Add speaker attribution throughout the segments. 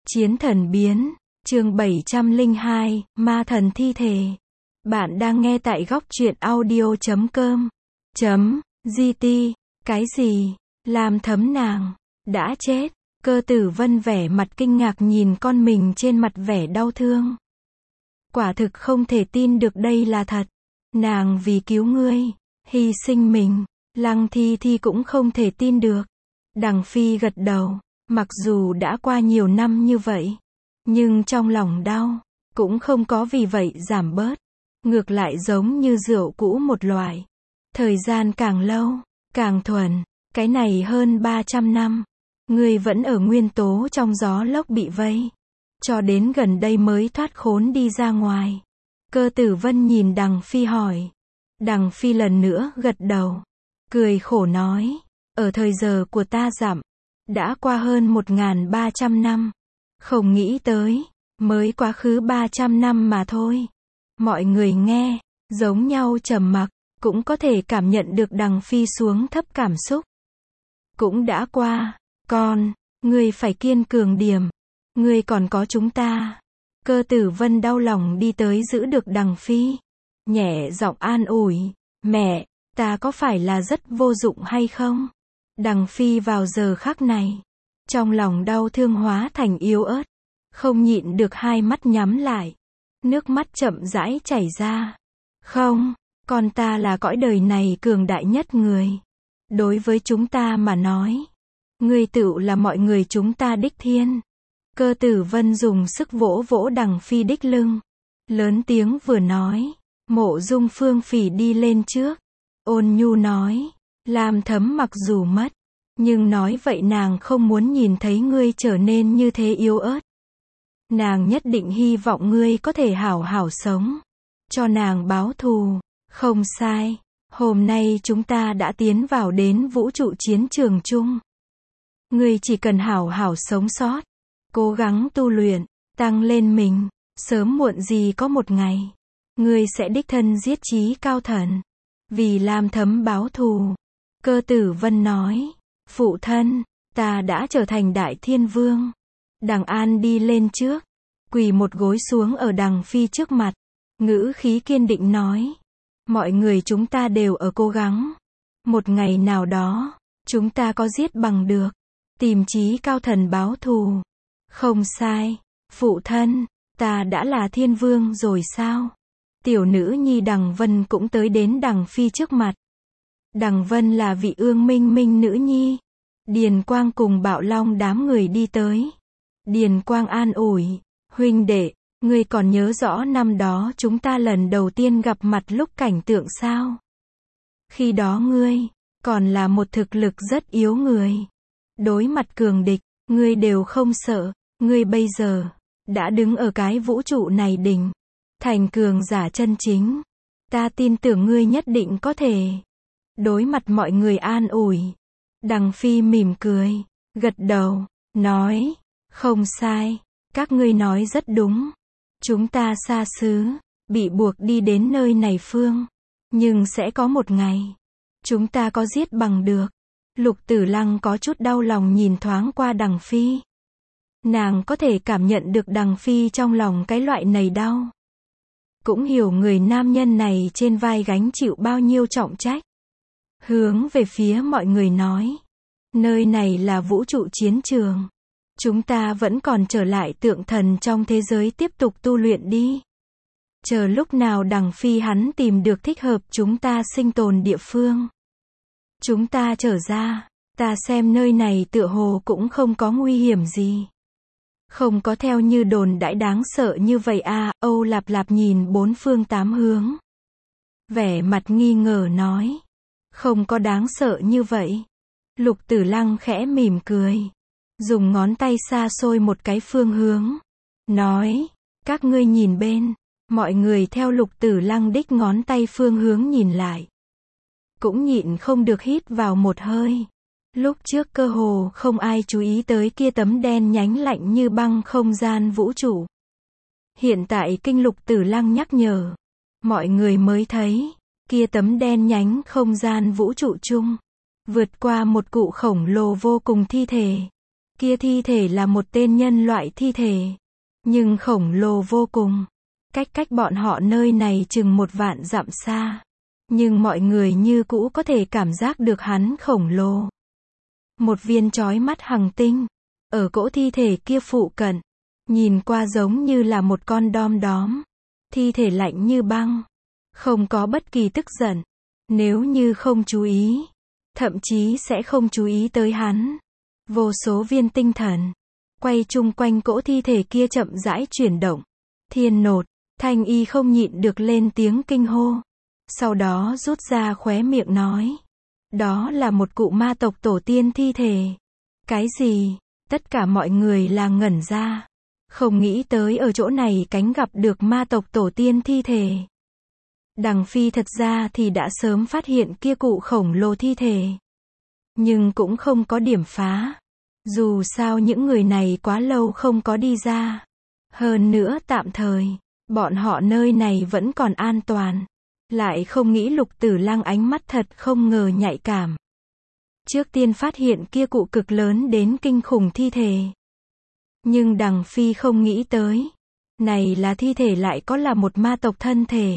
Speaker 1: Chiến thần biến, chương 702, ma thần thi thể. Bạn đang nghe tại góc truyện audio.com. GT, cái gì? Lam Thấm nàng đã chết. Cơ Tử Vân vẻ mặt kinh ngạc nhìn con mình trên mặt vẻ đau thương. Quả thực không thể tin được đây là thật. Nàng vì cứu ngươi, hy sinh mình. Lăng Thi Thi cũng không thể tin được. Đằng Phi gật đầu. Mặc dù đã qua nhiều năm như vậy, nhưng trong lòng đau, cũng không có vì vậy giảm bớt. Ngược lại giống như rượu cũ một loại. Thời gian càng lâu, càng thuần. Cái này hơn 300 năm. Ngươi vẫn ở nguyên tố trong gió lốc bị vây. Cho đến gần đây mới thoát khốn đi ra ngoài. Cơ Tử Vân nhìn Đằng Phi hỏi. Đằng Phi lần nữa gật đầu. Cười khổ nói. Ở thời giờ của ta giảm. Đã qua hơn 1300 năm. Không nghĩ tới, mới quá khứ 300 năm mà thôi. Mọi người nghe, giống nhau trầm mặc, cũng có thể cảm nhận được Đằng Phi xuống thấp cảm xúc. Cũng đã qua, con, ngươi phải kiên cường điểm. Ngươi còn có chúng ta. Cơ Tử Vân đau lòng đi tới giữ được Đằng Phi. Nhẹ giọng an ủi, mẹ, ta có phải là rất vô dụng hay không? Đằng Phi vào giờ khắc này, trong lòng đau thương hóa thành yếu ớt, không nhịn được hai mắt nhắm lại, nước mắt chậm rãi chảy ra. Không, con ta là cõi đời này cường đại nhất người. Đối với chúng ta mà nói, ngươi tựu là mọi người chúng ta đích thiên. Cơ Tử Vân dùng sức vỗ vỗ Đằng Phi đích lưng, lớn tiếng vừa nói. Mộ Dung Phương Phỉ đi lên trước, ôn nhu nói, Lam Thấm mặc dù mất, nhưng nói vậy nàng không muốn nhìn thấy ngươi trở nên như thế yếu ớt. Nàng nhất định hy vọng ngươi có thể hảo hảo sống, cho nàng báo thù. Không sai, hôm nay chúng ta đã tiến vào đến vũ trụ chiến trường chung. Ngươi chỉ cần hảo hảo sống sót, cố gắng tu luyện, tăng lên mình, sớm muộn gì có một ngày, ngươi sẽ đích thân giết Chí Cao Thần, vì Lam Thấm báo thù. Cơ Tử Vân nói, phụ thân, ta đã trở thành Đại Thiên Vương. Đằng An đi lên trước, quỳ một gối xuống ở Đằng Phi trước mặt, ngữ khí kiên định nói, mọi người chúng ta đều ở cố gắng. Một ngày nào đó, chúng ta có giết bằng được, tìm Chí Cao Thần báo thù. Không sai, phụ thân, ta đã là Thiên Vương rồi sao? Tiểu nữ nhi Đằng Vân cũng tới đến Đằng Phi trước mặt. Đằng Vân là vị ương minh minh nữ nhi. Điền Quang cùng Bạo Long đám người đi tới. Điền Quang an ủi, huynh đệ, ngươi còn nhớ rõ năm đó chúng ta lần đầu tiên gặp mặt lúc cảnh tượng sao? Khi đó ngươi, còn là một thực lực rất yếu người. Đối mặt cường địch, ngươi đều không sợ, ngươi bây giờ, đã đứng ở cái vũ trụ này đỉnh. Thành cường giả chân chính. Ta tin tưởng ngươi nhất định có thể. Đối mặt mọi người an ủi. Đằng Phi mỉm cười, gật đầu, nói, không sai, các ngươi nói rất đúng. Chúng ta xa xứ, bị buộc đi đến nơi này phương. Nhưng sẽ có một ngày, chúng ta có giết bằng được. Lục Tử Lăng có chút đau lòng nhìn thoáng qua Đằng Phi. Nàng có thể cảm nhận được Đằng Phi trong lòng cái loại này đau. Cũng hiểu người nam nhân này trên vai gánh chịu bao nhiêu trọng trách. Hướng về phía mọi người nói, nơi này là vũ trụ chiến trường. Chúng ta vẫn còn trở lại tượng thần trong thế giới tiếp tục tu luyện đi. Chờ lúc nào Đằng Phi hắn tìm được thích hợp chúng ta sinh tồn địa phương. Chúng ta trở ra, ta xem nơi này tựa hồ cũng không có nguy hiểm gì. Không có theo như đồn đãi đáng sợ như vậy à? Âu Lạp Lạp nhìn bốn phương tám hướng. Vẻ mặt nghi ngờ nói. Không có đáng sợ như vậy. Lục Tử Lăng khẽ mỉm cười. Dùng ngón tay xa xôi một cái phương hướng. Nói. Các ngươi nhìn bên. Mọi người theo Lục Tử Lăng đích ngón tay phương hướng nhìn lại. Cũng nhịn không được hít vào một hơi. Lúc trước cơ hồ không ai chú ý tới kia tấm đen nhánh lạnh như băng không gian vũ trụ. Hiện tại kinh Lục Tử Lăng nhắc nhở, mọi người mới thấy, kia tấm đen nhánh không gian vũ trụ chung, vượt qua một cụ khổng lồ vô cùng thi thể. Kia thi thể là một tên nhân loại thi thể, nhưng khổng lồ vô cùng. Cách bọn họ nơi này chừng 1.000 dặm xa. Nhưng mọi người như cũ có thể cảm giác được hắn khổng lồ. Một viên chói mắt hằng tinh, ở cỗ thi thể kia phụ cận, nhìn qua giống như là một con đom đóm. Thi thể lạnh như băng, không có bất kỳ tức giận. Nếu như không chú ý, thậm chí sẽ không chú ý tới hắn. Vô số viên tinh thần quay chung quanh cỗ thi thể kia chậm rãi chuyển động. Thiên nột, Thanh Y không nhịn được lên tiếng kinh hô. Sau đó rút ra khóe miệng nói, đó là một cụ ma tộc tổ tiên thi thể. Cái gì? Tất cả mọi người là ngẩn ra. Không nghĩ tới ở chỗ này cánh gặp được ma tộc tổ tiên thi thể. Đằng Phi thật ra thì đã sớm phát hiện kia cụ khổng lồ thi thể. Nhưng cũng không có điểm phá. Dù sao những người này quá lâu không có đi ra. Hơn nữa tạm thời, bọn họ nơi này vẫn còn an toàn. Lại không nghĩ Lục Tử Lang ánh mắt thật không ngờ nhạy cảm. Trước tiên phát hiện kia cụ cực lớn đến kinh khủng thi thể. Nhưng Đằng Phi không nghĩ tới. Này là thi thể lại có là một ma tộc thân thể.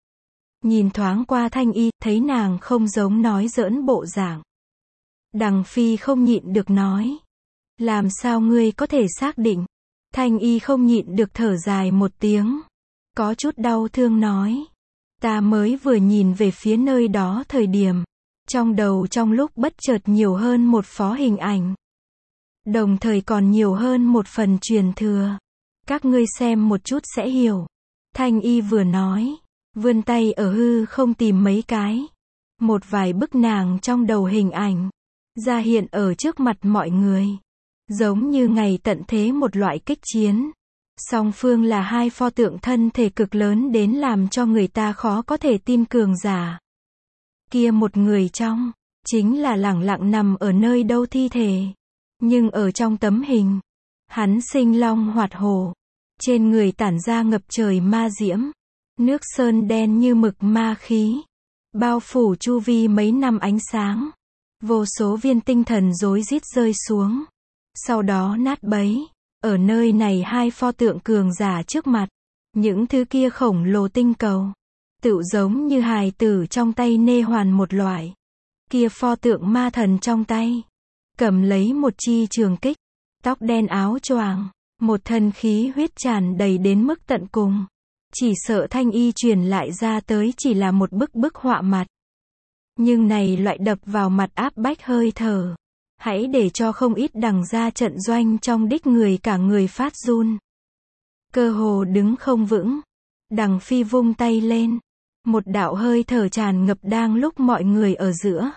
Speaker 1: Nhìn thoáng qua Thanh Y, thấy nàng không giống nói giỡn bộ dạng. Đằng Phi không nhịn được nói. Làm sao ngươi có thể xác định? Thanh Y không nhịn được thở dài một tiếng. Có chút đau thương nói. Ta mới vừa nhìn về phía nơi đó thời điểm. Trong đầu trong lúc bất chợt nhiều hơn một phó hình ảnh. Đồng thời còn nhiều hơn một phần truyền thừa. Các ngươi xem một chút sẽ hiểu. Thanh Y vừa nói, vươn tay ở hư không tìm mấy cái. Một vài bức nàng trong đầu hình ảnh. Ra hiện ở trước mặt mọi người. Giống như ngày tận thế một loại kích chiến. Song phương là hai pho tượng thân thể cực lớn đến làm cho người ta khó có thể tin cường giả. Kia một người trong, chính là lẳng lặng nằm ở nơi đâu thi thể. Nhưng ở trong tấm hình, hắn sinh long hoạt hổ. Trên người tản ra ngập trời ma diễm. Nước sơn đen như mực ma khí. Bao phủ chu vi mấy năm ánh sáng. Vô số viên tinh thần rối rít rơi xuống. Sau đó nát bấy. Ở nơi này hai pho tượng cường giả trước mặt. Những thứ kia khổng lồ tinh cầu. Tựu giống như hài tử trong tay nê hoàn một loại. Kia pho tượng ma thần trong tay. Cầm lấy một chi trường kích. Tóc đen áo choàng. Một thân khí huyết tràn đầy đến mức tận cùng. Chỉ sợ Thanh Y truyền lại ra tới chỉ là một bức họa mặt. Nhưng này loại đập vào mặt áp bách hơi thở. Hãy để cho không ít đằng ra trận doanh trong đích người cả người phát run. Cơ hồ đứng không vững. Đằng Phi vung tay lên. Một đạo hơi thở tràn ngập đang lúc mọi người ở giữa.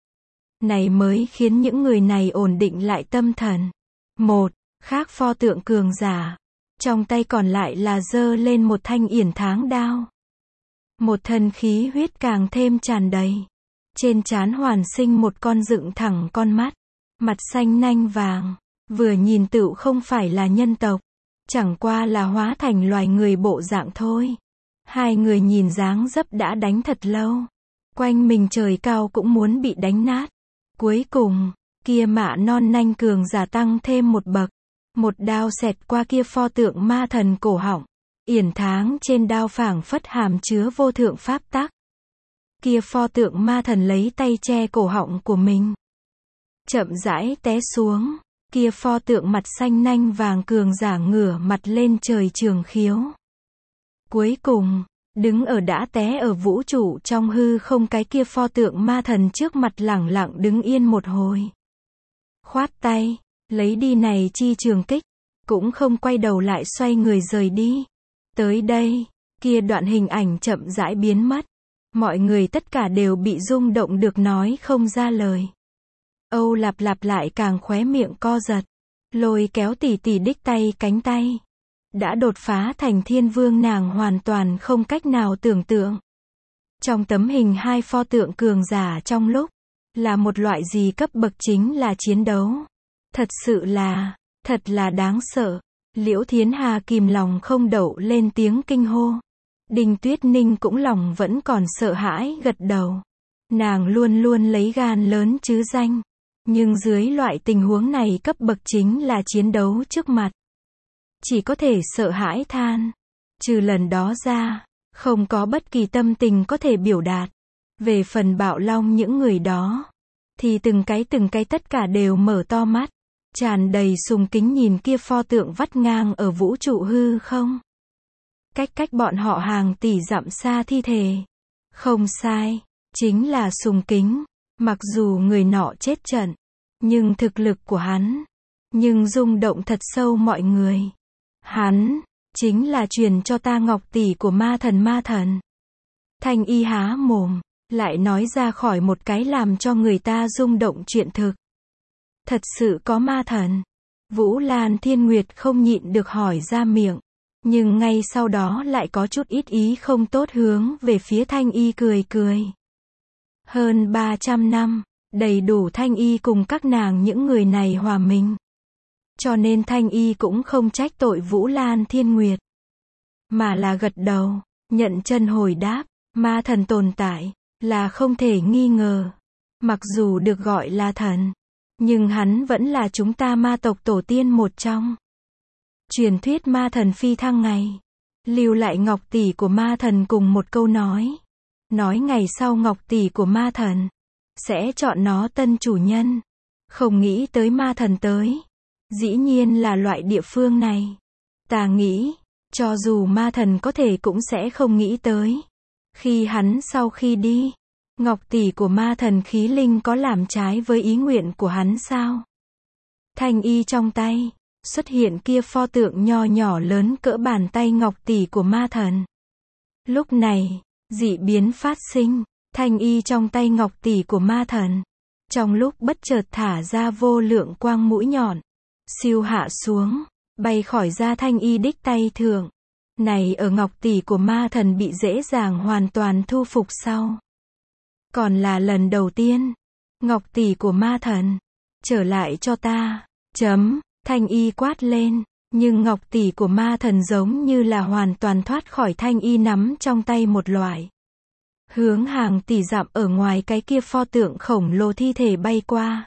Speaker 1: Này mới khiến những người này ổn định lại tâm thần. Một, khác pho tượng cường giả. Trong tay còn lại là giơ lên một thanh yển tháng đao. Một thân khí huyết càng thêm tràn đầy. Trên trán hoàn sinh một con dựng thẳng con mắt. Mặt xanh nanh vàng. Vừa nhìn tựu không phải là nhân tộc. Chẳng qua là hóa thành loài người bộ dạng thôi. Hai người nhìn dáng dấp đã đánh thật lâu. Quanh mình trời cao cũng muốn bị đánh nát. Cuối cùng, kia mạ non nanh cường giả tăng thêm một bậc. Một đao xẹt qua kia pho tượng ma thần cổ họng. Yển tháng trên đao phảng phất hàm chứa vô thượng pháp tắc. Kia pho tượng ma thần lấy tay che cổ họng của mình. Chậm rãi té xuống. Kia pho tượng mặt xanh nanh vàng cường giả ngửa mặt lên trời trường khiếu. Cuối cùng, đứng ở đã té ở vũ trụ trong hư không cái kia pho tượng ma thần trước mặt lẳng lặng đứng yên một hồi. Khoát tay, lấy đi này chi trường kích, cũng không quay đầu lại xoay người rời đi. Tới đây, kia đoạn hình ảnh chậm rãi biến mất. Mọi người tất cả đều bị rung động được nói không ra lời. Âu Lạp Lạp lại càng khóe miệng co giật. Lôi kéo tỷ tỷ đích tay cánh tay. Đã đột phá thành thiên vương nàng hoàn toàn không cách nào tưởng tượng. Trong tấm hình hai pho tượng cường giả trong lúc, là một loại gì cấp bậc chính là chiến đấu. Thật là đáng sợ. Liễu Thiến Hà kìm lòng không đậu lên tiếng kinh hô. Đinh Tuyết Ninh cũng lòng vẫn còn sợ hãi gật đầu. Nàng luôn luôn lấy gan lớn chứ danh. Nhưng dưới loại tình huống này cấp bậc chính là chiến đấu trước mặt. Chỉ có thể sợ hãi than. Trừ lần đó ra, không có bất kỳ tâm tình có thể biểu đạt. Về phần Bạo Long những người đó, thì từng cái tất cả đều mở to mắt, tràn đầy sùng kính nhìn kia pho tượng vắt ngang ở vũ trụ hư không. Cách bọn họ hàng tỷ dặm xa thi thể. Không sai, chính là sùng kính. Mặc dù người nọ chết trận, nhưng thực lực của hắn, nhưng rung động thật sâu mọi người. Hắn, chính là truyền cho ta ngọc tỷ của ma thần. Thanh Y há mồm, lại nói ra khỏi một cái làm cho người ta rung động chuyện thực. Thật sự có ma thần. Vũ Lan Thiên Nguyệt không nhịn được hỏi ra miệng. Nhưng ngay sau đó lại có chút ít ý không tốt hướng về phía Thanh Y cười. Hơn 300 năm, đầy đủ Thanh Y cùng các nàng những người này hòa mình. Cho nên Thanh Y cũng không trách tội Vũ Lan Thiên Nguyệt. Mà là gật đầu, nhận chân hồi đáp, ma thần tồn tại, là không thể nghi ngờ. Mặc dù được gọi là thần, nhưng hắn vẫn là chúng ta ma tộc tổ tiên một trong. Truyền thuyết ma thần phi thăng ngày, lưu lại ngọc tỷ của ma thần cùng một câu nói. Nói ngày sau ngọc tỷ của ma thần sẽ chọn nó tân chủ nhân. Không nghĩ tới ma thần tới. Dĩ nhiên là loại địa phương này. Ta nghĩ, cho dù ma thần có thể cũng sẽ không nghĩ tới. Khi hắn sau khi đi, ngọc tỷ của ma thần khí linh có làm trái với ý nguyện của hắn sao? Thanh Y trong tay, xuất hiện kia pho tượng nho nhỏ lớn cỡ bàn tay ngọc tỷ của ma thần. Lúc này, dị biến phát sinh, Thanh Y trong tay ngọc tỷ của ma thần. Trong lúc bất chợt thả ra vô lượng quang mũi nhọn. Siêu hạ xuống, bay khỏi ra Thanh Y đích tay thượng. Này ở ngọc tỷ của ma thần bị dễ dàng hoàn toàn thu phục sau. Còn là lần đầu tiên, ngọc tỷ của ma thần, trở lại cho ta. Thanh Y quát lên, nhưng ngọc tỷ của ma thần giống như là hoàn toàn thoát khỏi Thanh Y nắm trong tay một loại. Hướng hàng tỷ dặm ở ngoài cái kia pho tượng khổng lồ thi thể bay qua.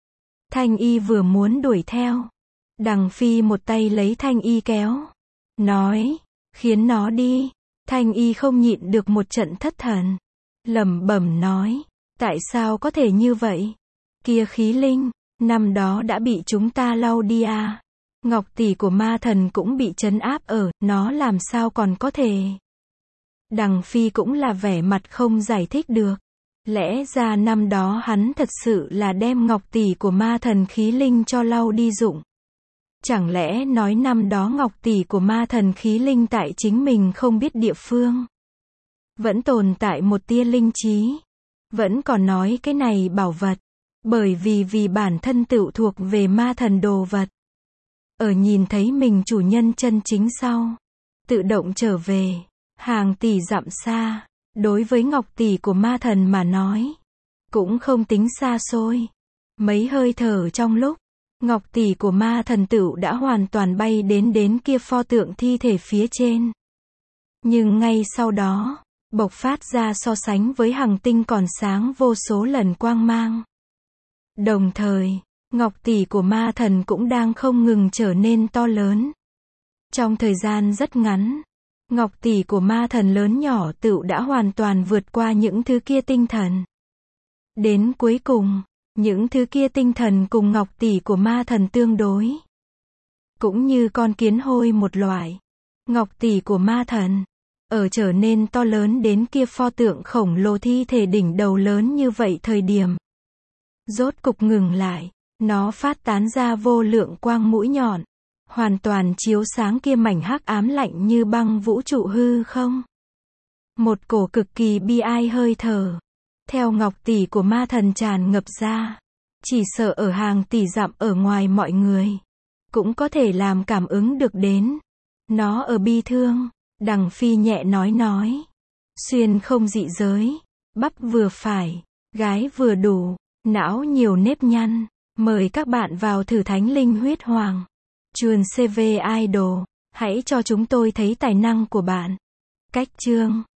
Speaker 1: Thanh Y vừa muốn đuổi theo. Đằng Phi một tay lấy Thanh Y kéo. Nói, khiến nó đi. Thanh Y không nhịn được một trận thất thần. Lẩm bẩm nói, tại sao có thể như vậy? Kia khí linh, năm đó đã bị chúng ta lau đi à? Ngọc tỷ của ma thần cũng bị trấn áp ở, nó làm sao còn có thể? Đằng Phi cũng là vẻ mặt không giải thích được. Lẽ ra năm đó hắn thật sự là đem ngọc tỷ của ma thần khí linh cho lau đi dụng. Chẳng lẽ nói năm đó ngọc tỷ của ma thần khí linh tại chính mình không biết địa phương. Vẫn tồn tại một tia linh trí. Vẫn còn nói cái này bảo vật. Bởi vì bản thân tựu thuộc về ma thần đồ vật. Ở nhìn thấy mình chủ nhân chân chính sau. Tự động trở về. Hàng tỷ dặm xa. Đối với ngọc tỷ của ma thần mà nói. Cũng không tính xa xôi. Mấy hơi thở trong lúc. Ngọc tỷ của ma thần tựu đã hoàn toàn bay đến kia pho tượng thi thể phía trên. Nhưng ngay sau đó, bộc phát ra so sánh với hằng tinh còn sáng vô số lần quang mang. Đồng thời, ngọc tỷ của ma thần cũng đang không ngừng trở nên to lớn. Trong thời gian rất ngắn, ngọc tỷ của ma thần lớn nhỏ tựu đã hoàn toàn vượt qua những thứ kia tinh thần. Đến cuối cùng, những thứ kia tinh thần cùng ngọc tỷ của ma thần tương đối. Cũng như con kiến hôi một loại. Ngọc tỷ của ma thần, ở trở nên to lớn đến kia pho tượng khổng lồ thi thể đỉnh đầu lớn như vậy thời điểm. Rốt cục ngừng lại, nó phát tán ra vô lượng quang mũi nhọn. Hoàn toàn chiếu sáng kia mảnh hắc ám lạnh như băng vũ trụ hư không. Một cổ cực kỳ bi ai hơi thở. Theo ngọc tỷ của ma thần tràn ngập ra. Chỉ sợ ở hàng tỷ dặm ở ngoài mọi người. Cũng có thể làm cảm ứng được đến. Nó ở bi thương. Đằng Phi nhẹ nói. Xuyên không dị giới. Bắp vừa phải. Gái vừa đủ. Não nhiều nếp nhăn. Mời các bạn vào thử Thánh Linh Huyết Hoàng. Chuồn CV Idol. Hãy cho chúng tôi thấy tài năng của bạn. Cách chương